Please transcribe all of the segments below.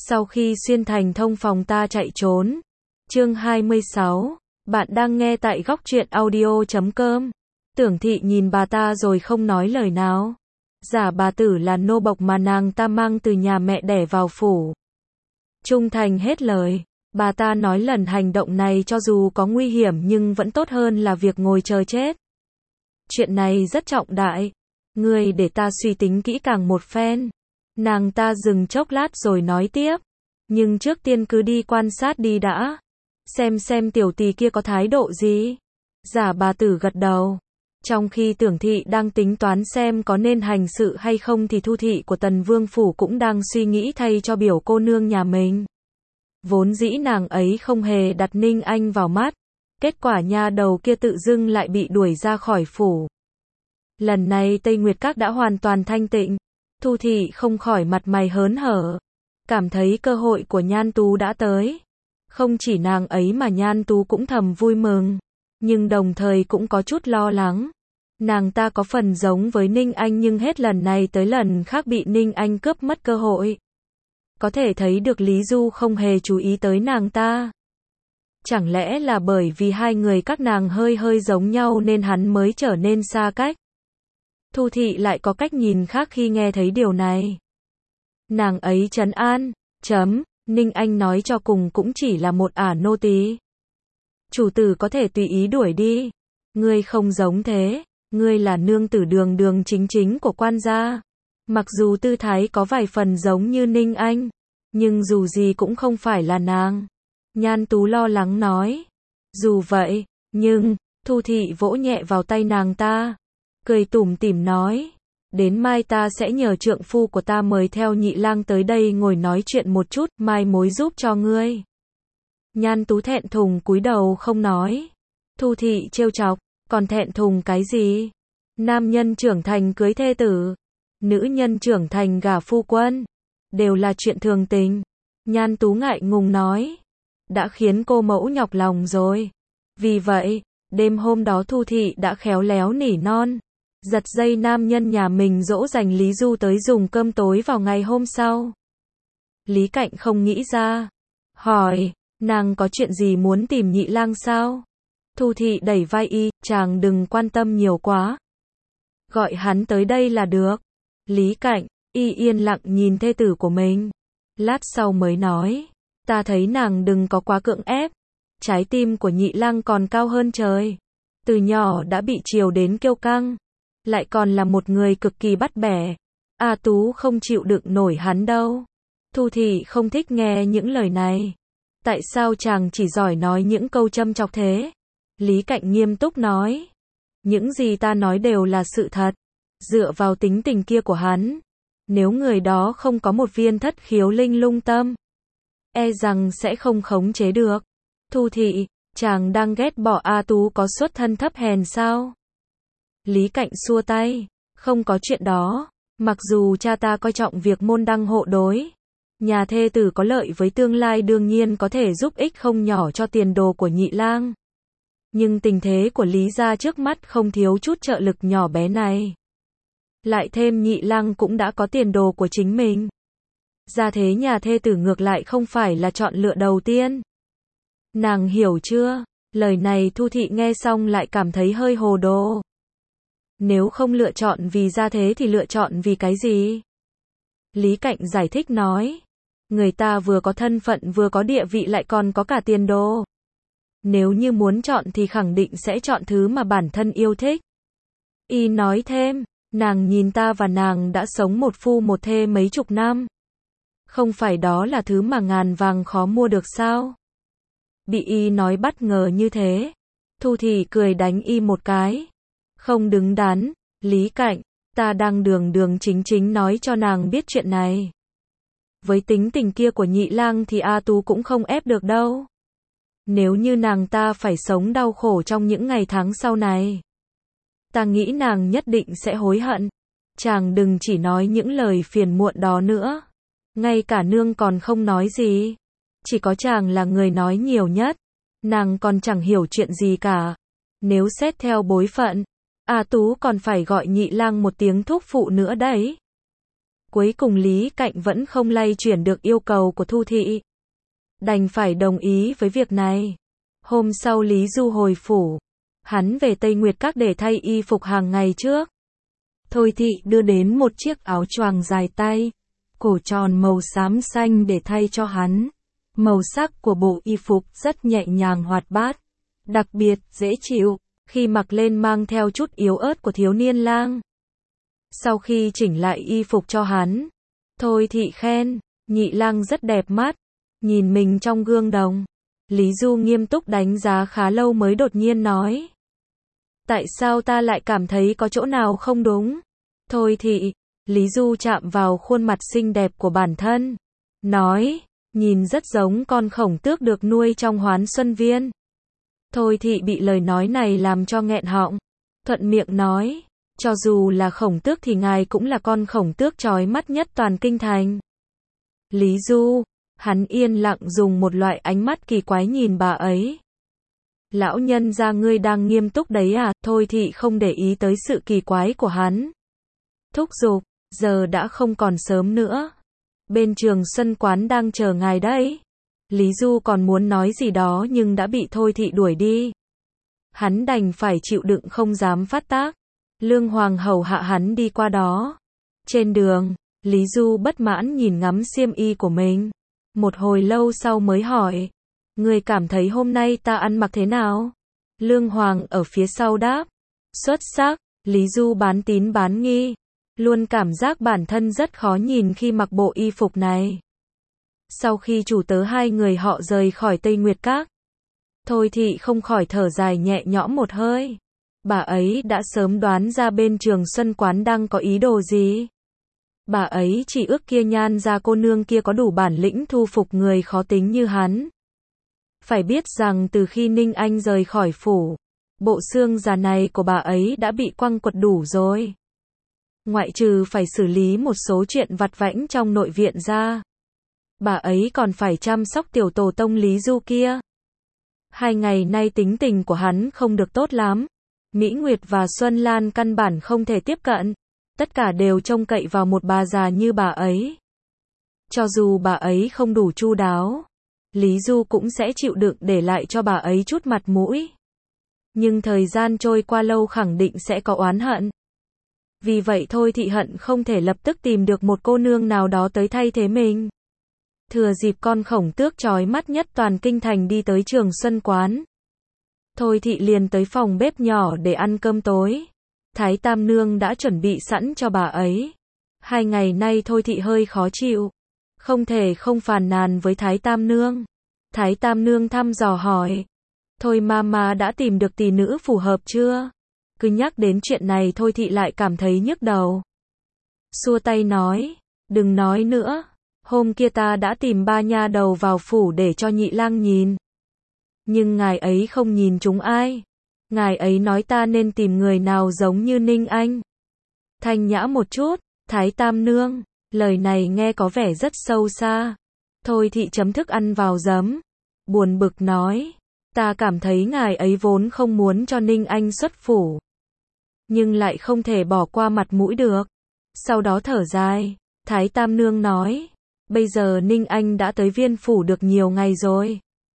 Sau khi xuyên thành thông phòng ta chạy trốn. Chương 26. Bạn đang nghe tại góc truyện audio.com. Tưởng thị nhìn bà ta rồi không nói lời nào. Giả bà tử là nô bộc mà nàng ta mang từ nhà mẹ đẻ vào phủ. Trung thành hết lời. Bà ta nói lần hành động này cho dù có nguy hiểm nhưng vẫn tốt hơn là việc ngồi chờ chết. Chuyện này rất trọng đại. Ngươi để ta suy tính kỹ càng một phen. Nàng ta dừng chốc lát rồi nói tiếp. Nhưng trước tiên cứ đi quan sát đi đã. Xem tiểu tỳ kia có thái độ gì. Giả bà tử gật đầu. Trong khi Tưởng thị đang tính toán xem có nên hành sự hay không thì Thu thị của Tần Vương Phủ cũng đang suy nghĩ thay cho biểu cô nương nhà mình. Vốn dĩ nàng ấy không hề đặt Ninh Anh vào mắt. Kết quả nha đầu kia tự dưng lại bị đuổi ra khỏi phủ. Lần này Tây Nguyệt Các đã hoàn toàn thanh tịnh. Thu thị không khỏi mặt mày hớn hở. Cảm thấy cơ hội của Nhan Tú đã tới. Không chỉ nàng ấy mà Nhan Tú cũng thầm vui mừng. Nhưng đồng thời cũng có chút lo lắng. Nàng ta có phần giống với Ninh Anh nhưng hết lần này tới lần khác bị Ninh Anh cướp mất cơ hội. Có thể thấy được Lý Du không hề chú ý tới nàng ta. Chẳng lẽ là bởi vì hai người các nàng hơi giống nhau nên hắn mới trở nên xa cách? Thu thị lại có cách nhìn khác khi nghe thấy điều này. Nàng ấy trấn an, Ninh Anh nói cho cùng cũng chỉ là một ả nô tỳ. Chủ tử có thể tùy ý đuổi đi. Ngươi không giống thế, ngươi là nương tử đường chính của quan gia. Mặc dù tư thái có vài phần giống như Ninh Anh, nhưng dù gì cũng không phải là nàng. Nhan Tú lo lắng nói. Dù vậy, nhưng, Thu thị vỗ nhẹ vào tay nàng ta. Cười tủm tỉm nói. Đến mai ta sẽ nhờ trượng phu của ta mời theo nhị lang tới đây ngồi nói chuyện một chút, mai mối giúp cho ngươi. Nhan Tú thẹn thùng cúi đầu không nói. Thu thị trêu chọc, còn thẹn thùng cái gì? Nam nhân trưởng thành cưới thê tử, nữ nhân trưởng thành gả phu quân, đều là chuyện thường tình. Nhan Tú ngại ngùng nói. Đã khiến cô mẫu nhọc lòng rồi. Vì vậy, đêm hôm đó Thu thị đã khéo léo nỉ non. Giật dây nam nhân nhà mình dỗ dành Lý Du tới dùng cơm tối vào ngày hôm sau. Lý Cạnh không nghĩ ra. Hỏi, nàng có chuyện gì muốn tìm nhị lang sao? Thu thị đẩy vai y, chàng đừng quan tâm nhiều quá. Gọi hắn tới đây là được. Lý Cạnh, y yên lặng nhìn thê tử của mình. Lát sau mới nói, ta thấy nàng đừng có quá cưỡng ép. Trái tim của nhị lang còn cao hơn trời. Từ nhỏ đã bị chiều đến kiêu căng. Lại còn là một người cực kỳ bắt bẻ. A Tú không chịu đựng nổi hắn đâu. Thu thị không thích nghe những lời này. Tại sao chàng chỉ giỏi nói những câu châm chọc thế? Lý Cạnh nghiêm túc nói. Những gì ta nói đều là sự thật. Dựa vào tính tình kia của hắn, nếu người đó không có một viên thất khiếu linh lung tâm, e rằng sẽ không khống chế được. Thu thị, chàng đang ghét bỏ A Tú có xuất thân thấp hèn sao? Lý Cạnh xua tay. Không có chuyện đó. Mặc dù cha ta coi trọng việc môn đăng hộ đối, nhà thê tử có lợi với tương lai đương nhiên có thể giúp ích không nhỏ cho tiền đồ của nhị lang. Nhưng tình thế của Lý gia trước mắt không thiếu chút trợ lực nhỏ bé này. Lại thêm nhị lang cũng đã có tiền đồ của chính mình. Gia thế nhà thê tử ngược lại không phải là chọn lựa đầu tiên. Nàng hiểu chưa? Lời này Thu thị nghe xong lại cảm thấy hơi hồ đồ. Nếu không lựa chọn vì gia thế thì lựa chọn vì cái gì? Lý Cạnh giải thích nói. Người ta vừa có thân phận vừa có địa vị lại còn có cả tiền đồ. Nếu như muốn chọn thì khẳng định sẽ chọn thứ mà bản thân yêu thích. Y nói thêm, nàng nhìn ta và nàng đã sống một phu một thê mấy chục năm. Không phải đó là thứ mà ngàn vàng khó mua được sao? Bị y nói bất ngờ như thế. Thu thị cười đánh y một cái. Không đứng đắn, Lý Cạnh, ta đang đường chính nói cho nàng biết chuyện này. Với tính tình kia của nhị lang thì A Tú cũng không ép được đâu. Nếu như nàng ta phải sống đau khổ trong những ngày tháng sau này, ta nghĩ nàng nhất định sẽ hối hận. Chàng đừng chỉ nói những lời phiền muộn đó nữa. Ngay cả nương còn không nói gì. Chỉ có chàng là người nói nhiều nhất. Nàng còn chẳng hiểu chuyện gì cả. Nếu xét theo bối phận, A Tú còn phải gọi nhị lang một tiếng thúc phụ nữa đấy. Cuối cùng Lý Cạnh vẫn không lay chuyển được yêu cầu của Thu Thị. Đành phải đồng ý với việc này. Hôm sau Lý Du hồi phủ. Hắn về Tây Nguyệt Các để thay y phục hàng ngày trước. Thôi Thị đưa đến một chiếc áo choàng dài tay, cổ tròn màu xám xanh để thay cho hắn. Màu sắc của bộ y phục rất nhẹ nhàng hoạt bát, đặc biệt dễ chịu, khi mặc lên mang theo chút yếu ớt của thiếu niên lang. Sau khi chỉnh lại y phục cho hắn, Thôi Thị khen, nhị lang rất đẹp mắt, nhìn mình trong gương đồng. Lý Du nghiêm túc đánh giá khá lâu mới đột nhiên nói. Tại sao ta lại cảm thấy có chỗ nào không đúng? Thôi Thị, Lý Du chạm vào khuôn mặt xinh đẹp của bản thân, nói, nhìn rất giống con khổng tước được nuôi trong Hoán Xuân Viên. Thôi Thị bị lời nói này làm cho nghẹn họng, thuận miệng nói, cho dù là khổng tước thì ngài cũng là con khổng tước chói mắt nhất toàn kinh thành. Lý Du, hắn yên lặng dùng một loại ánh mắt kỳ quái nhìn bà ấy. Lão nhân gia ngươi đang nghiêm túc đấy à? Thôi Thị không để ý tới sự kỳ quái của hắn. Thúc giục, giờ đã không còn sớm nữa. Bên Trường Xuân Quán đang chờ ngài đấy. Lý Du còn muốn nói gì đó nhưng đã bị Thôi Thị đuổi đi. Hắn đành phải chịu đựng không dám phát tác. Lương Hoàng hầu hạ hắn đi qua đó. Trên đường, Lý Du bất mãn nhìn ngắm xiêm y của mình. Một hồi lâu sau mới hỏi, người cảm thấy hôm nay ta ăn mặc thế nào? Lương Hoàng ở phía sau đáp, xuất sắc. Lý Du bán tín bán nghi, luôn cảm giác bản thân rất khó nhìn khi mặc bộ y phục này. Sau khi chủ tớ hai người họ rời khỏi Tây Nguyệt Các, Thôi Thị không khỏi thở dài nhẹ nhõm một hơi. Bà ấy đã sớm đoán ra bên Trường Xuân Quán đang có ý đồ gì. Bà ấy chỉ ước kia Nhan gia cô nương kia có đủ bản lĩnh thu phục người khó tính như hắn. Phải biết rằng từ khi Ninh Anh rời khỏi phủ, bộ xương già này của bà ấy đã bị quăng quật đủ rồi. Ngoại trừ phải xử lý một số chuyện vặt vãnh trong nội viện ra, bà ấy còn phải chăm sóc tiểu tổ tông Lý Du kia. 2 ngày nay tính tình của hắn không được tốt lắm. Mỹ Nguyệt và Xuân Lan căn bản không thể tiếp cận. Tất cả đều trông cậy vào một bà già như bà ấy. Cho dù bà ấy không đủ chu đáo, Lý Du cũng sẽ chịu đựng để lại cho bà ấy chút mặt mũi. Nhưng thời gian trôi qua lâu khẳng định sẽ có oán hận. Vì vậy Thôi Thị hận không thể lập tức tìm được một cô nương nào đó tới thay thế mình. Thừa dịp con khổng tước chói mắt nhất toàn kinh thành đi tới Trường Xuân Quán, Thôi Thị liền tới phòng bếp nhỏ để ăn cơm tối. Thái Tam Nương đã chuẩn bị sẵn cho bà ấy. 2 ngày nay Thôi Thị hơi khó chịu, không thể không phàn nàn với Thái Tam Nương. Thái Tam Nương thăm dò hỏi, Thôi Mama đã tìm được tỷ nữ phù hợp chưa? Cứ nhắc đến chuyện này Thôi Thị lại cảm thấy nhức đầu. Xua tay nói, đừng nói nữa. Hôm kia ta đã tìm 3 nha đầu vào phủ để cho nhị lang nhìn. Nhưng ngài ấy không nhìn chúng ai. Ngài ấy nói ta nên tìm người nào giống như Ninh Anh. Thanh nhã một chút, Thái Tam Nương. Lời này nghe có vẻ rất sâu xa. Thôi Thị chấm thức ăn vào giấm. Buồn bực nói, ta cảm thấy ngài ấy vốn không muốn cho Ninh Anh xuất phủ, nhưng lại không thể bỏ qua mặt mũi được. Sau đó thở dài, Thái Tam Nương nói, bây giờ Ninh Anh đã tới Viên phủ được nhiều ngày rồi,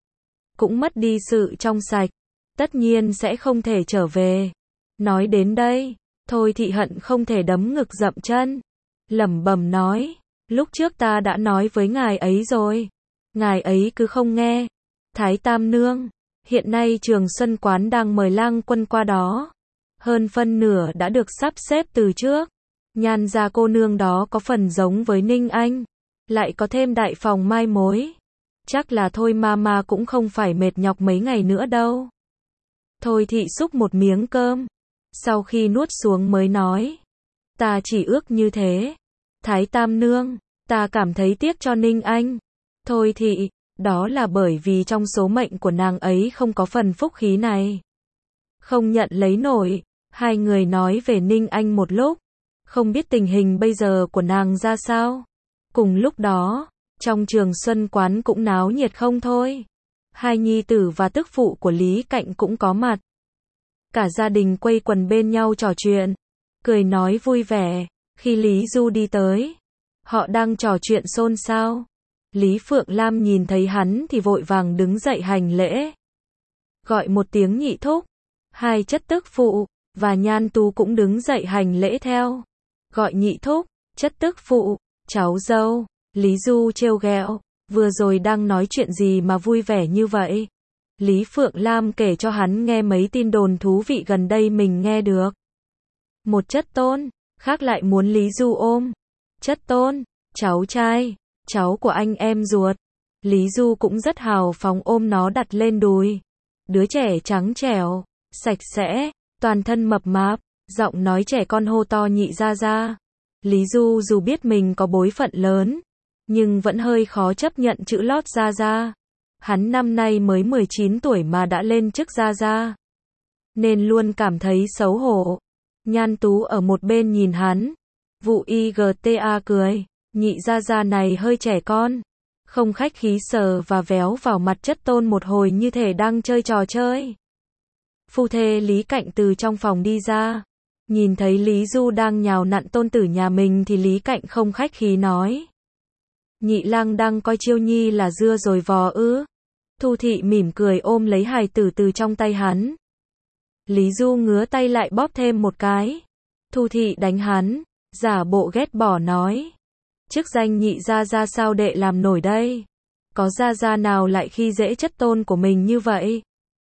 cũng mất đi sự trong sạch, tất nhiên sẽ không thể trở về. Nói đến đây, Thôi Thị hận không thể đấm ngực dậm chân, lẩm bẩm nói, lúc trước ta đã nói với ngài ấy rồi, ngài ấy cứ không nghe. Thái Tam Nương, hiện nay Trường Xuân Quán đang mời lang quân qua đó, hơn phân nửa đã được sắp xếp từ trước. Nhan gia cô nương đó có phần giống với Ninh Anh, lại có thêm đại phòng mai mối, chắc là Thôi Mama cũng không phải mệt nhọc mấy ngày nữa đâu. Thôi Thị xúc một miếng cơm, sau khi nuốt xuống mới nói, ta chỉ ước như thế. Thái Tam Nương, ta cảm thấy tiếc cho Ninh Anh. Thôi Thị, đó là bởi vì trong số mệnh của nàng ấy không có phần phúc khí này, không nhận lấy nổi. Hai người nói về Ninh Anh một lúc, không biết tình hình bây giờ của nàng ra sao. Cùng lúc đó, trong Trường Xuân Quán cũng náo nhiệt không thôi. Hai nhi tử và tức phụ của Lý Cạnh cũng có mặt. Cả gia đình quây quần bên nhau trò chuyện, cười nói vui vẻ. Khi Lý Du đi tới, Họ đang trò chuyện xôn xao. Lý Phượng Lam nhìn thấy hắn thì vội vàng đứng dậy hành lễ. Gọi một tiếng nhị thúc. Hai chất tức phụ, và Nhan Tú cũng đứng dậy hành lễ theo. Gọi nhị thúc, chất tức phụ, cháu dâu. Lý Du trêu ghẹo, vừa rồi đang nói chuyện gì mà vui vẻ như vậy? Lý Phượng Lam kể cho hắn nghe mấy tin đồn thú vị gần đây mình nghe được. Một chất tôn, khác lại muốn Lý Du ôm. Chất tôn, cháu trai, cháu của anh em ruột. Lý Du cũng rất hào phóng ôm nó đặt lên đùi. Đứa trẻ trắng trẻo, sạch sẽ, toàn thân mập mạp, giọng nói trẻ con hô to nhị gia gia. Lý Du dù biết mình có bối phận lớn, nhưng vẫn hơi khó chấp nhận chữ lót gia gia. Hắn năm nay mới 19 tuổi mà đã lên chức gia gia, nên luôn cảm thấy xấu hổ. Nhan Tú ở một bên nhìn hắn, vụ IGTA cười, nhị gia gia này hơi trẻ con, không khách khí sờ và véo vào mặt chất tôn một hồi như thể đang chơi trò chơi. Phu thê Lý Cạnh từ trong phòng đi ra, nhìn thấy Lý Du đang nhào nặn tôn tử nhà mình thì Lý Cạnh không khách khí nói. Nhị lang đang coi Chiêu Nhi là dưa rồi vò ư? Thu Thị mỉm cười ôm lấy hài tử từ trong tay hắn. Lý Du ngứa tay lại bóp thêm một cái. Thu Thị đánh hắn, giả bộ ghét bỏ nói. Chức danh nhị gia gia sao đệ làm nổi đây? Có gia gia nào lại khi dễ chất tôn của mình như vậy?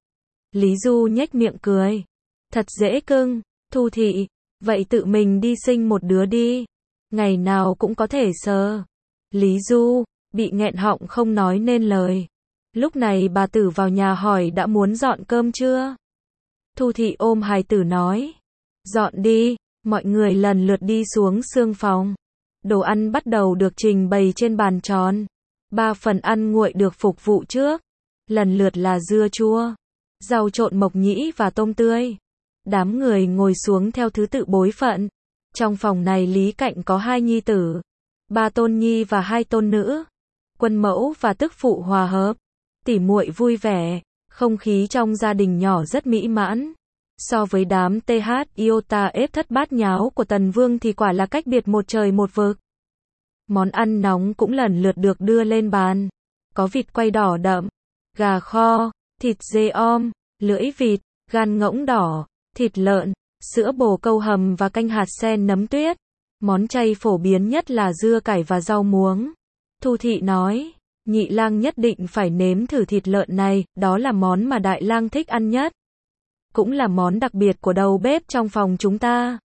Lý Du nhếch miệng cười. Thật dễ cưng, Thu Thị, vậy tự mình đi sinh một đứa đi. Ngày nào cũng có thể sờ. Lý Du bị nghẹn họng không nói nên lời. Lúc này bà Tử vào nhà hỏi đã muốn dọn cơm chưa? Thu Thị ôm hài tử nói. Dọn đi, mọi người lần lượt đi xuống xương phòng. Đồ ăn bắt đầu được trình bày trên bàn tròn. 3 phần ăn nguội được phục vụ trước. Lần lượt là dưa chua, rau trộn mộc nhĩ và tôm tươi. Đám người ngồi xuống theo thứ tự bối phận. Trong phòng này Lý Cạnh có 2 nhi tử, 3 tôn nhi và 2 tôn nữ. Quân mẫu và tức phụ hòa hợp, tỉ muội vui vẻ, không khí trong gia đình nhỏ rất mỹ mãn. So với đám TH Iota ép thất bát nháo của Tần Vương thì quả là cách biệt một trời một vực. Món ăn nóng cũng lần lượt được đưa lên bàn. Có vịt quay đỏ đậm, gà kho, thịt dê om, lưỡi vịt, gan ngỗng đỏ, thịt lợn, sữa bồ câu hầm và canh hạt sen nấm tuyết. Món chay phổ biến nhất là dưa cải và rau muống. Thu Thị nói, nhị lang nhất định phải nếm thử thịt lợn này, đó là món mà đại lang thích ăn nhất. Cũng là món đặc biệt của đầu bếp trong phòng chúng ta.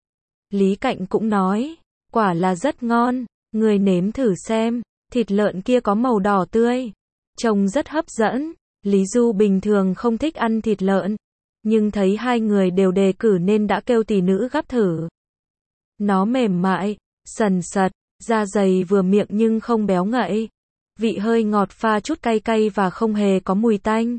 Lý Cạnh cũng nói, quả là rất ngon, người nếm thử xem, thịt lợn kia có màu đỏ tươi, trông rất hấp dẫn. Lý Du bình thường không thích ăn thịt lợn, nhưng thấy hai người đều đề cử nên đã kêu tỷ nữ gắp thử. Nó mềm mại, sần sật, da dày vừa miệng nhưng không béo ngậy. Vị hơi ngọt pha chút cay cay và không hề có mùi tanh.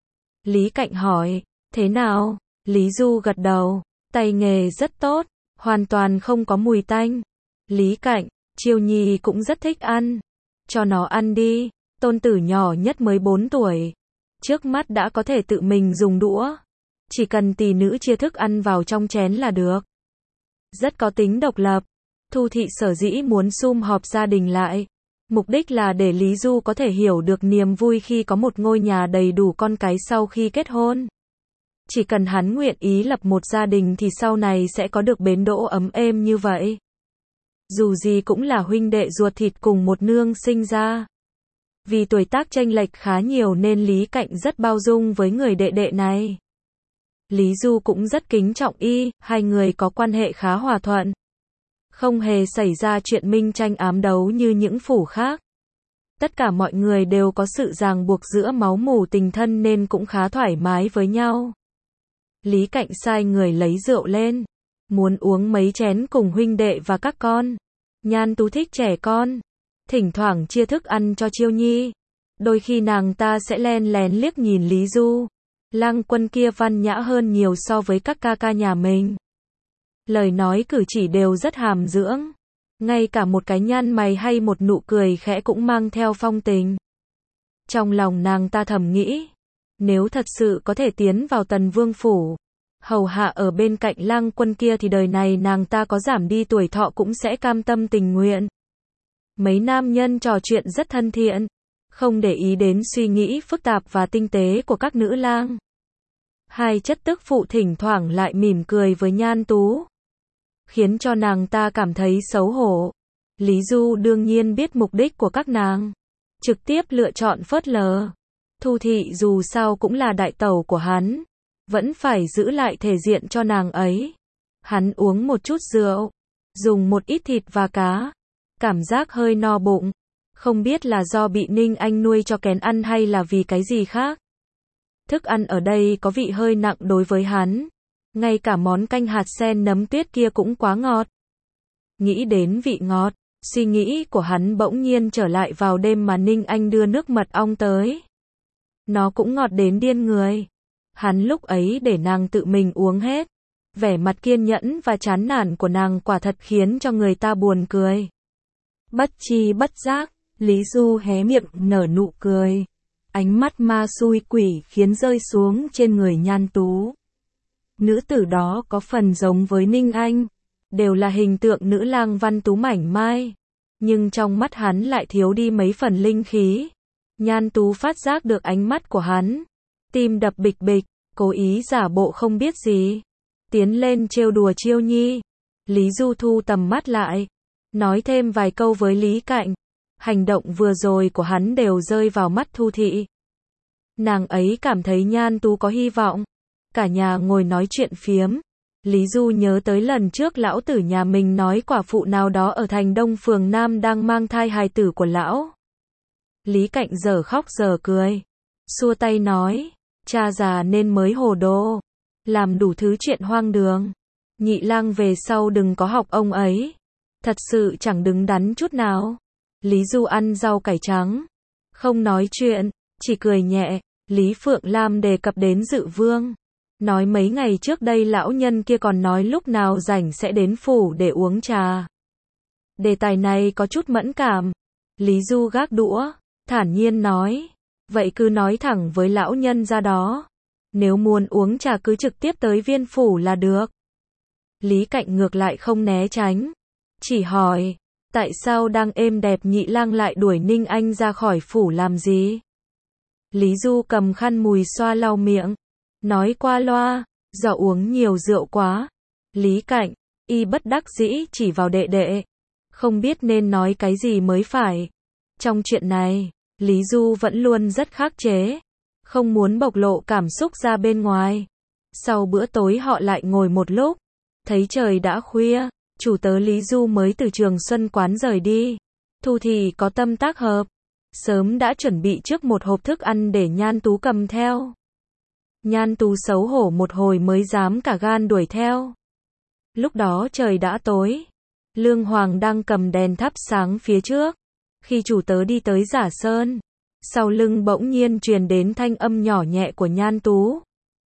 Lý Cạnh hỏi, thế nào? Lý Du gật đầu, tay nghề rất tốt, hoàn toàn không có mùi tanh. Lý Cạnh, Chiêu Nhi cũng rất thích ăn. Cho nó ăn đi, tôn tử nhỏ nhất mới 4 tuổi. Trước mắt đã có thể tự mình dùng đũa. Chỉ cần tỷ nữ chia thức ăn vào trong chén là được. Rất có tính độc lập. Thu Thị sở dĩ muốn sum họp gia đình lại. Mục đích là để Lý Du có thể hiểu được niềm vui khi có một ngôi nhà đầy đủ con cái sau khi kết hôn. Chỉ cần hắn nguyện ý lập một gia đình thì sau này sẽ có được bến đỗ ấm êm như vậy. Dù gì cũng là huynh đệ ruột thịt cùng một nương sinh ra. Vì tuổi tác chênh lệch khá nhiều nên Lý Cạnh rất bao dung với người đệ đệ này. Lý Du cũng rất kính trọng y, hai người có quan hệ khá hòa thuận. Không hề xảy ra chuyện minh tranh ám đấu như những phủ khác. Tất cả mọi người đều có sự ràng buộc giữa máu mủ tình thân nên cũng khá thoải mái với nhau. Lý Cạnh sai người lấy rượu lên, muốn uống mấy chén cùng huynh đệ và các con. Nhan Tú thích trẻ con, thỉnh thoảng chia thức ăn cho Chiêu Nhi. Đôi khi nàng ta sẽ len lén liếc nhìn Lý Du. Lang Quân kia văn nhã hơn nhiều so với các ca ca nhà mình. Lời nói cử chỉ đều rất hàm dưỡng. Ngay cả một cái nhăn mày hay một nụ cười khẽ cũng mang theo phong tình. Trong lòng nàng ta thầm nghĩ, nếu thật sự có thể tiến vào Tần Vương phủ, hầu hạ ở bên cạnh Lang Quân kia thì đời này nàng ta có giảm đi tuổi thọ cũng sẽ cam tâm tình nguyện. Mấy nam nhân trò chuyện rất thân thiện, không để ý đến suy nghĩ phức tạp và tinh tế của các nữ lang. Hai chất tức phụ thỉnh thoảng lại mỉm cười với Nhan Tú, khiến cho nàng ta cảm thấy xấu hổ. Lý Du đương nhiên biết mục đích của các nàng, trực tiếp lựa chọn phớt lờ. Thu Thị dù sao cũng là đại tẩu của hắn, vẫn phải giữ lại thể diện cho nàng ấy. Hắn uống một chút rượu, dùng một ít thịt và cá, cảm giác hơi no bụng. Không biết là do bị Ninh Anh nuôi cho kén ăn hay là vì cái gì khác. Thức ăn ở đây có vị hơi nặng đối với hắn. Ngay cả món canh hạt sen nấm tuyết kia cũng quá ngọt. Nghĩ đến vị ngọt, suy nghĩ của hắn bỗng nhiên trở lại vào đêm mà Ninh Anh đưa nước mật ong tới. Nó cũng ngọt đến điên người. Hắn lúc ấy để nàng tự mình uống hết. Vẻ mặt kiên nhẫn và chán nản của nàng quả thật khiến cho người ta buồn cười. Bất chi bất giác, Lý Du hé miệng nở nụ cười. Ánh mắt ma xui quỷ khiến rơi xuống trên người Nhan Tú. Nữ tử đó có phần giống với Ninh Anh, đều là hình tượng nữ lang văn tú mảnh mai, nhưng trong mắt hắn lại thiếu đi mấy phần linh khí. Nhan Tú phát giác được ánh mắt của hắn, tim đập bịch bịch, cố ý giả bộ không biết gì, tiến lên trêu đùa Chiêu Nhi. Lý Du thu tầm mắt lại, nói thêm vài câu với Lý Cạnh. Hành động vừa rồi của hắn đều rơi vào mắt Thu Thị. Nàng ấy cảm thấy Nhan Tú có hy vọng. Cả nhà ngồi nói chuyện phiếm. Lý Du nhớ tới lần trước lão tử nhà mình nói quả phụ nào đó ở thành Đông phường Nam đang mang thai hài tử của lão. Lý Cạnh giờ khóc giờ cười, xua tay nói, cha già nên mới hồ đồ, làm đủ thứ chuyện hoang đường. Nhị lang về sau đừng có học ông ấy, thật sự chẳng đứng đắn chút nào. Lý Du ăn rau cải trắng, không nói chuyện, chỉ cười nhẹ. Lý Phượng Lam đề cập đến Dự Vương, nói mấy ngày trước đây lão nhân kia còn nói lúc nào rảnh sẽ đến phủ để uống trà. Đề tài này có chút mẫn cảm. Lý Du gác đũa, thản nhiên nói, vậy cứ nói thẳng với lão nhân ra đó. Nếu muốn uống trà cứ trực tiếp tới viên phủ là được. Lý Cạnh ngược lại không né tránh, chỉ hỏi, tại sao đang êm đẹp nhị lang lại đuổi Ninh Anh ra khỏi phủ làm gì? Lý Du cầm khăn mùi xoa lau miệng, nói qua loa, do uống nhiều rượu quá. Lý Cạnh, y bất đắc dĩ chỉ vào đệ đệ, không biết nên nói cái gì mới phải. Trong chuyện này, Lý Du vẫn luôn rất khắc chế, không muốn bộc lộ cảm xúc ra bên ngoài. Sau bữa tối họ lại ngồi một lúc, thấy trời đã khuya, chủ tớ Lý Du mới từ Trường Xuân quán rời đi. Thu Thì có tâm tác hợp, sớm đã chuẩn bị trước một hộp thức ăn để Nhan Tú cầm theo. Nhan Tú xấu hổ một hồi mới dám cả gan đuổi theo. Lúc đó trời đã tối, Lương Hoàng đang cầm đèn thắp sáng phía trước. Khi chủ tớ đi tới Giả Sơn, sau lưng bỗng nhiên truyền đến thanh âm nhỏ nhẹ của Nhan Tú.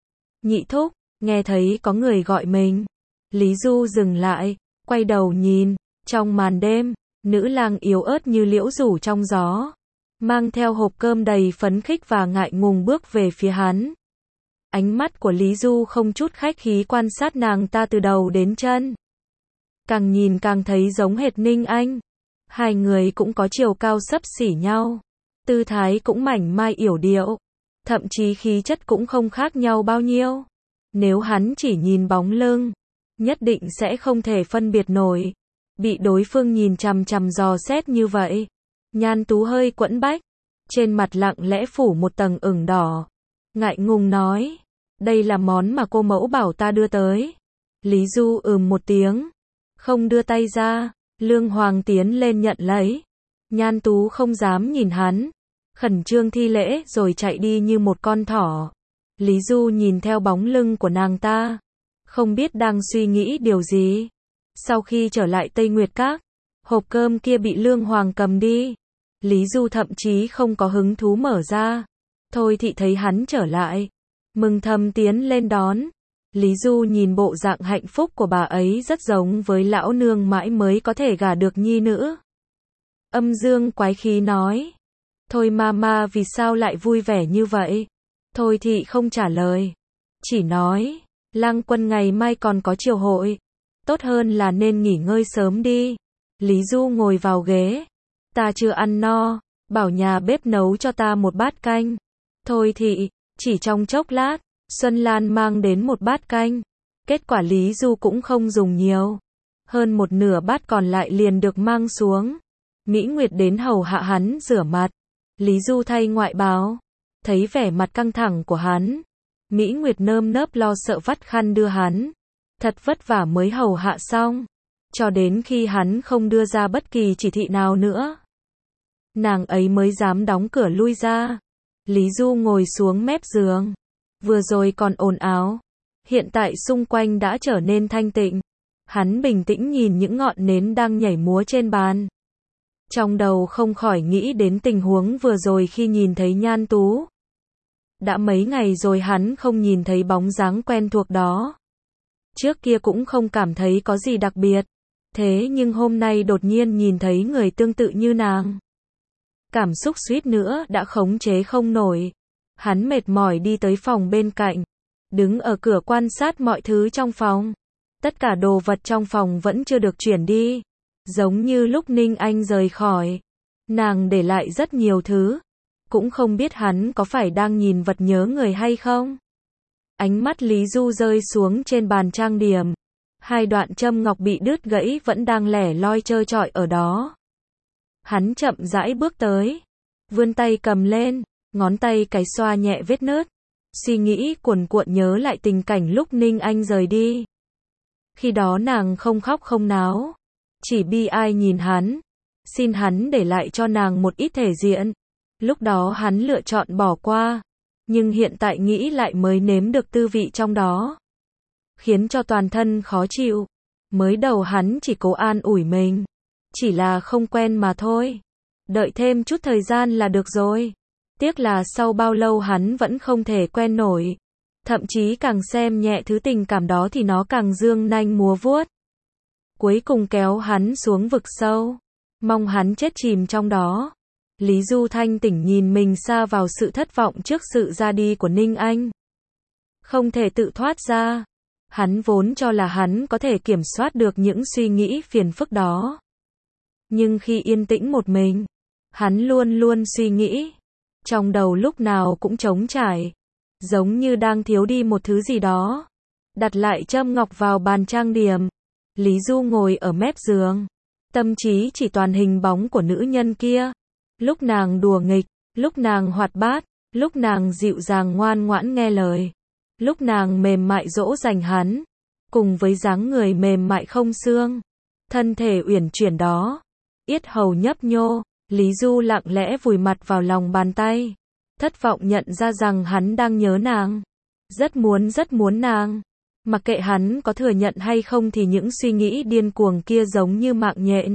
Nhị thúc, nghe thấy có người gọi mình. Lý Du dừng lại, quay đầu nhìn, trong màn đêm, nữ lang yếu ớt như liễu rủ trong gió, mang theo hộp cơm đầy phấn khích và ngại ngùng bước về phía hắn. Ánh mắt của Lý Du không chút khách khí quan sát nàng ta từ đầu đến chân. Càng nhìn càng thấy giống hệt Ninh Anh. Hai người cũng có chiều cao xấp xỉ nhau, tư thái cũng mảnh mai yểu điệu, thậm chí khí chất cũng không khác nhau bao nhiêu. Nếu hắn chỉ nhìn bóng lưng, nhất định sẽ không thể phân biệt nổi. Bị đối phương nhìn chằm chằm dò xét như vậy, Nhan Tú hơi quẫn bách, trên mặt lặng lẽ phủ một tầng ửng đỏ, ngại ngùng nói, đây là món mà cô mẫu bảo ta đưa tới. Lý Du một tiếng, không đưa tay ra. Lương Hoàng tiến lên nhận lấy. Nhan Tú không dám nhìn hắn, khẩn trương thi lễ rồi chạy đi như một con thỏ. Lý Du nhìn theo bóng lưng của nàng ta, không biết đang suy nghĩ điều gì. Sau khi trở lại Tây Nguyệt Các, hộp cơm kia bị Lương Hoàng cầm đi. Lý Du thậm chí không có hứng thú mở ra. Thôi thì thấy hắn trở lại, mừng thầm tiến lên đón. Lý Du nhìn bộ dạng hạnh phúc của bà ấy rất giống với lão nương mãi mới có thể gả được nhi nữ. Âm dương quái khí nói, thôi mama vì sao lại vui vẻ như vậy? Thôi thì không trả lời, chỉ nói, lang quân ngày mai còn có triều hội, tốt hơn là nên nghỉ ngơi sớm đi. Lý Du ngồi vào ghế, Ta chưa ăn no, bảo nhà bếp nấu cho ta một bát canh. Thôi thị, chỉ trong chốc lát, Xuân Lan mang đến một bát canh. Kết quả Lý Du cũng không dùng nhiều. Hơn một nửa bát còn lại liền được mang xuống. Mỹ Nguyệt đến hầu hạ hắn rửa mặt. Lý Du thay ngoại bào. Thấy vẻ mặt căng thẳng của hắn, Mỹ Nguyệt nơm nớp lo sợ vắt khăn đưa hắn. Thật vất vả mới hầu hạ xong. Cho đến khi hắn không đưa ra bất kỳ chỉ thị nào nữa, nàng ấy mới dám đóng cửa lui ra. Lý Du ngồi xuống mép giường. Vừa rồi còn ồn ào. Hiện tại xung quanh đã trở nên thanh tịnh. Hắn bình tĩnh nhìn những ngọn nến đang nhảy múa trên bàn. Trong đầu không khỏi nghĩ đến tình huống vừa rồi khi nhìn thấy Nhan Tú. Đã mấy ngày rồi hắn không nhìn thấy bóng dáng quen thuộc đó. Trước kia cũng không cảm thấy có gì đặc biệt. Thế nhưng hôm nay đột nhiên nhìn thấy người tương tự như nàng. Cảm xúc suýt nữa đã khống chế không nổi. Hắn mệt mỏi đi tới phòng bên cạnh. Đứng ở cửa quan sát mọi thứ trong phòng. Tất cả đồ vật trong phòng vẫn chưa được chuyển đi. Giống như lúc Ninh Anh rời khỏi, nàng để lại rất nhiều thứ. Cũng không biết hắn có phải đang nhìn vật nhớ người hay không. Ánh mắt Lý Du rơi xuống trên bàn trang điểm. Hai đoạn châm ngọc bị đứt gãy vẫn đang lẻ loi trơ trọi ở đó. Hắn chậm rãi bước tới, vươn tay cầm lên, ngón tay cái xoa nhẹ vết nứt. Suy nghĩ cuồn cuộn nhớ lại tình cảnh lúc Ninh Anh rời đi. Khi đó nàng không khóc không náo, chỉ bi ai nhìn hắn, xin hắn để lại cho nàng một ít thể diện. Lúc đó hắn lựa chọn bỏ qua, nhưng hiện tại nghĩ lại mới nếm được tư vị trong đó, khiến cho toàn thân khó chịu. Mới đầu hắn chỉ cố an ủi mình, chỉ là không quen mà thôi. Đợi thêm chút thời gian là được rồi. Tiếc là sau bao lâu hắn vẫn không thể quen nổi. Thậm chí càng xem nhẹ thứ tình cảm đó thì nó càng dương nanh múa vuốt. Cuối cùng kéo hắn xuống vực sâu, mong hắn chết chìm trong đó. Lý Du thanh tỉnh nhìn mình sa vào sự thất vọng trước sự ra đi của Ninh Anh. Không thể tự thoát ra. Hắn vốn cho là hắn có thể kiểm soát được những suy nghĩ phiền phức đó. Nhưng khi yên tĩnh một mình, hắn luôn luôn suy nghĩ. Trong đầu lúc nào cũng trống trải, giống như đang thiếu đi một thứ gì đó. Đặt lại châm ngọc vào bàn trang điểm. Lý Du ngồi ở mép giường. Tâm trí chỉ toàn hình bóng của nữ nhân kia. Lúc nàng đùa nghịch, lúc nàng hoạt bát, lúc nàng dịu dàng ngoan ngoãn nghe lời, lúc nàng mềm mại dỗ dành hắn, cùng với dáng người mềm mại không xương, thân thể uyển chuyển đó, yết hầu nhấp nhô. Lý Du lặng lẽ vùi mặt vào lòng bàn tay, thất vọng nhận ra rằng hắn đang nhớ nàng, rất muốn nàng. Mặc kệ hắn có thừa nhận hay không thì những suy nghĩ điên cuồng kia giống như mạng nhện,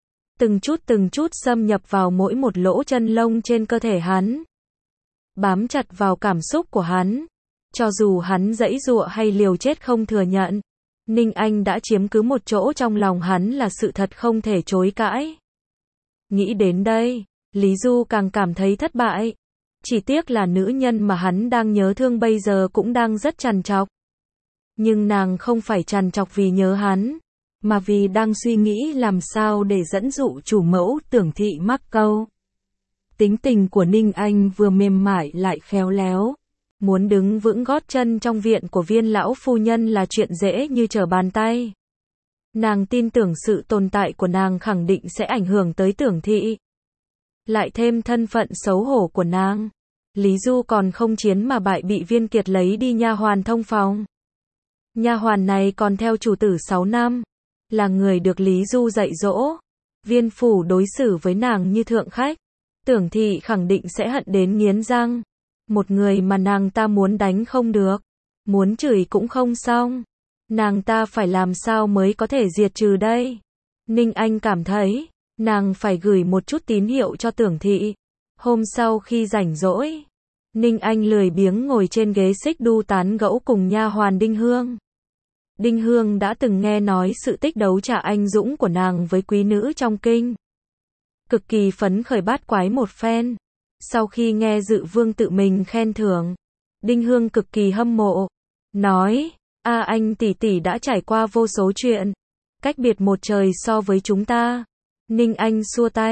từng chút xâm nhập vào mỗi một lỗ chân lông trên cơ thể hắn, bám chặt vào cảm xúc của hắn. Cho dù hắn giãy giụa hay liều chết không thừa nhận, Ninh Anh đã chiếm cứ một chỗ trong lòng hắn là sự thật không thể chối cãi. Nghĩ đến đây, Lý Du càng cảm thấy thất bại. Chỉ tiếc là nữ nhân mà hắn đang nhớ thương bây giờ cũng đang rất trằn trọc. Nhưng nàng không phải trằn trọc vì nhớ hắn, mà vì đang suy nghĩ làm sao để dẫn dụ chủ mẫu Tưởng Thị mắc câu. Tính tình của Ninh Anh vừa mềm mại lại khéo léo. Muốn đứng vững gót chân trong viện của Viên lão phu nhân là chuyện dễ như trở bàn tay. Nàng tin tưởng sự tồn tại của nàng khẳng định sẽ ảnh hưởng tới Tưởng Thị. Lại thêm thân phận xấu hổ của nàng, Lý Du còn không chiến mà bại bị Viên Kiệt lấy đi nha hoàn thông phòng. Nha hoàn này còn theo chủ tử 6 năm, là người được Lý Du dạy dỗ. Viên phủ đối xử với nàng như thượng khách, Tưởng Thị khẳng định sẽ hận đến nghiến răng. Một người mà nàng ta muốn đánh không được, muốn chửi cũng không xong. Nàng ta phải làm sao mới có thể diệt trừ đây? Ninh Anh cảm thấy, nàng phải gửi một chút tín hiệu cho Tưởng Thị. Hôm sau khi rảnh rỗi, Ninh Anh lười biếng ngồi trên ghế xích đu tán gẫu cùng nha hoàn Đinh Hương. Đinh Hương đã từng nghe nói sự tích đấu trả anh dũng của nàng với quý nữ trong kinh. Cực kỳ phấn khởi bát quái một phen. Sau khi nghe Dự Vương tự mình khen thưởng, Đinh Hương cực kỳ hâm mộ. Nói, anh tỷ tỷ đã trải qua vô số chuyện, cách biệt một trời so với chúng ta. Ninh Anh xua tay,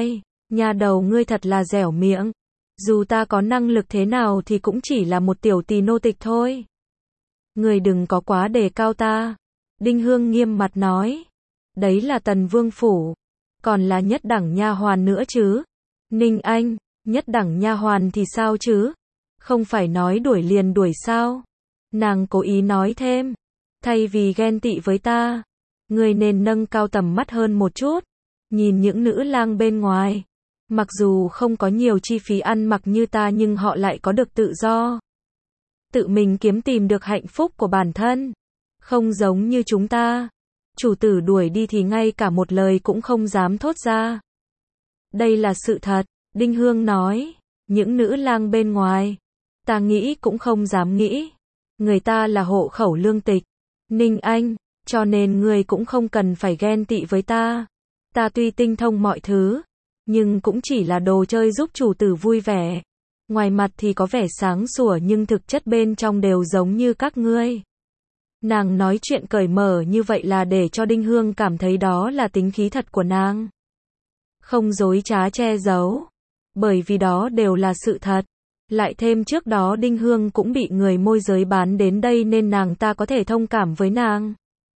Nhà đầu ngươi thật là dẻo miệng. Dù ta có năng lực thế nào thì cũng chỉ là một tiểu tỳ nô tịch thôi. Ngươi đừng có quá đề cao ta. Đinh Hương nghiêm mặt nói. Đấy là Tần Vương phủ. Còn là nhất đẳng nha hoàn nữa chứ. Ninh Anh, nhất đẳng nha hoàn thì sao chứ? Không phải nói đuổi liền đuổi sao? Nàng cố ý nói thêm. Thay vì ghen tị với ta, ngươi nên nâng cao tầm mắt hơn một chút. Nhìn những nữ lang bên ngoài. Mặc dù không có nhiều chi phí ăn mặc như ta nhưng họ lại có được tự do. Tự mình kiếm tìm được hạnh phúc của bản thân. Không giống như chúng ta. Chủ tử đuổi đi thì ngay cả một lời cũng không dám thốt ra. Đây là sự thật, Đinh Hương nói. Những nữ lang bên ngoài, ta nghĩ cũng không dám nghĩ. Người ta là hộ khẩu lương tịch. Ninh Anh, cho nên ngươi cũng không cần phải ghen tị với ta. Ta tuy tinh thông mọi thứ, nhưng cũng chỉ là đồ chơi giúp chủ tử vui vẻ. Ngoài mặt thì có vẻ sáng sủa nhưng thực chất bên trong đều giống như các ngươi. Nàng nói chuyện cởi mở như vậy là để cho Đinh Hương cảm thấy đó là tính khí thật của nàng. Không dối trá che giấu. Bởi vì đó đều là sự thật. Lại thêm trước đó Đinh Hương cũng bị người môi giới bán đến đây nên nàng ta có thể thông cảm với nàng.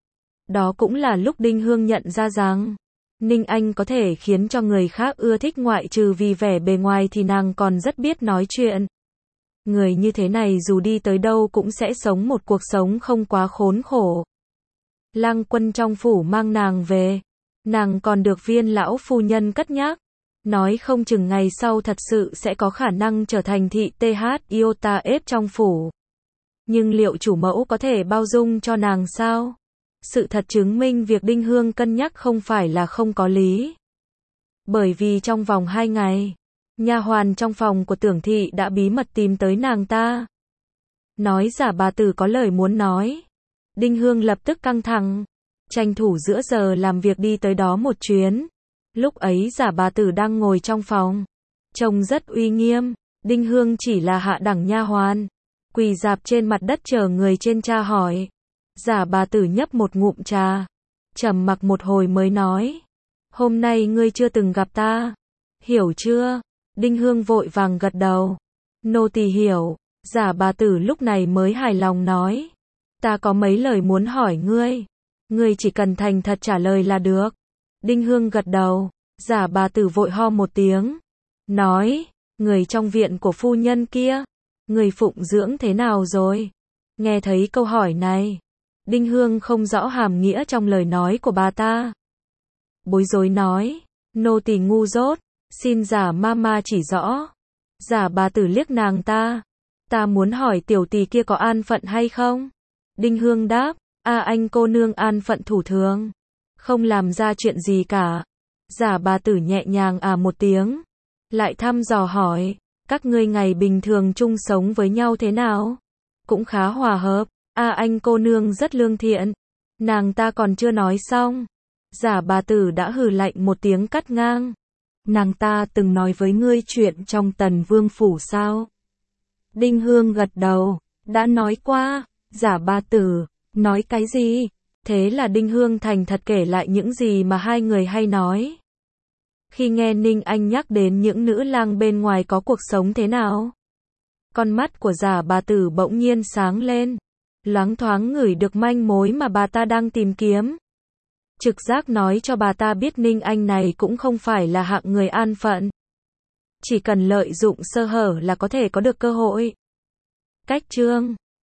Đó cũng là lúc Đinh Hương nhận ra rằng Ninh Anh có thể khiến cho người khác ưa thích ngoại trừ vì vẻ bề ngoài thì nàng còn rất biết nói chuyện. Người như thế này dù đi tới đâu cũng sẽ sống một cuộc sống không quá khốn khổ. Lang Quân trong phủ mang nàng về. Nàng còn được Viên lão phu nhân cất nhắc. Nói không chừng ngày sau thật sự sẽ có khả năng trở thành thị TH Iota ép trong phủ. Nhưng liệu chủ mẫu có thể bao dung cho nàng sao? Sự thật chứng minh việc Đinh Hương cân nhắc không phải là không có lý. Bởi vì trong vòng 2 ngày, nha hoàn trong phòng của Tưởng thị đã bí mật tìm tới nàng ta. Nói giả bà tử có lời muốn nói. Đinh Hương lập tức căng thẳng, tranh thủ giữa giờ làm việc đi tới đó một chuyến. Lúc ấy giả bà tử đang ngồi trong phòng, trông rất uy nghiêm. Đinh Hương chỉ là hạ đẳng nha hoàn, quỳ rạp trên mặt đất chờ người trên tra hỏi. Giả bà tử nhấp một ngụm trà, trầm mặc một hồi mới nói. Hôm nay ngươi chưa từng gặp ta, hiểu chưa? Đinh Hương vội vàng gật đầu. Nô tỳ hiểu. Giả bà tử lúc này mới hài lòng nói. Ta có mấy lời muốn hỏi ngươi. Ngươi chỉ cần thành thật trả lời là được. Đinh Hương gật đầu. Giả bà tử vội ho một tiếng. Nói, người trong viện của phu nhân kia, người phụng dưỡng thế nào rồi? Nghe thấy câu hỏi này, Đinh Hương không rõ hàm nghĩa trong lời nói của bà ta. Bối rối nói, nô tỳ ngu dốt, xin giả mama chỉ rõ. Giả bà tử liếc nàng ta. Ta muốn hỏi tiểu tỳ kia có an phận hay không? Đinh Hương đáp, anh cô nương an phận thủ thường, không làm ra chuyện gì cả. Giả bà tử nhẹ nhàng một tiếng, lại thăm dò hỏi, các ngươi ngày bình thường chung sống với nhau thế nào? Cũng khá hòa hợp. Anh cô nương rất lương thiện. Nàng ta còn chưa nói xong, giả bà tử đã hừ lạnh một tiếng cắt ngang. Nàng ta từng nói với ngươi chuyện trong Tần Vương phủ sao? Đinh Hương gật đầu, đã nói qua. Giả bà tử, nói cái gì? Thế là Đinh Hương thành thật kể lại những gì mà hai người hay nói. Khi nghe Ninh Anh nhắc đến những nữ lang bên ngoài có cuộc sống thế nào, con mắt của giả bà tử bỗng nhiên sáng lên, loáng thoáng ngửi được manh mối mà bà ta đang tìm kiếm. Trực giác nói cho bà ta biết Ninh Anh này cũng không phải là hạng người an phận. Chỉ cần lợi dụng sơ hở là có thể có được cơ hội. Cách chương